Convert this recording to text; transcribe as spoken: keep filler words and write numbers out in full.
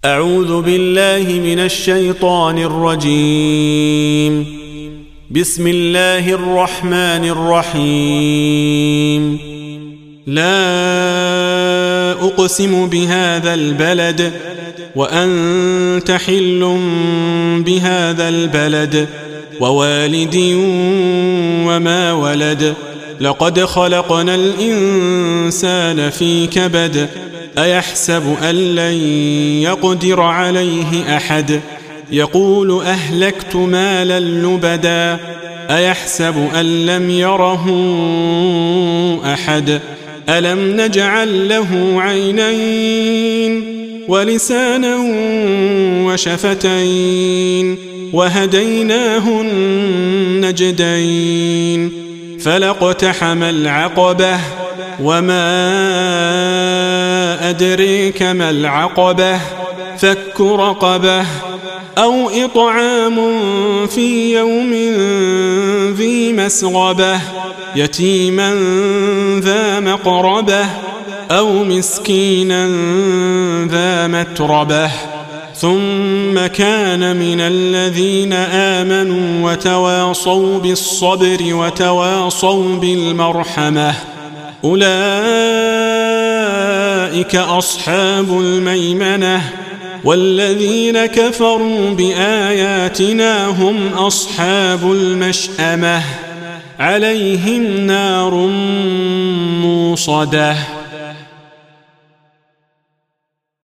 أعوذ بالله من الشيطان الرجيم. بسم الله الرحمن الرحيم. لا أقسم بهذا البلد وأنت حل بهذا البلد ووالد وما ولد لقد خلقنا الإنسان في كبد أيحسب أن لن يقدر عليه أحد يقول أهلكت مالا لبدا أيحسب أن لم يره أحد ألم نجعل له عينين ولسانا وشفتين وهديناه النجدين فلاقتحم العقبة وما أدريك ما العقبة فك رقبة أو إطعام في يوم ذي مسغبة يتيما ذا مقربة أو مسكينا ذا متربة ثم كان من الذين آمنوا وتواصوا بالصبر وتواصوا بالمرحمة أولئك أصحاب الميمنة والذين كفروا بآياتنا هم أصحاب المشأمة عليهم نار موصدة.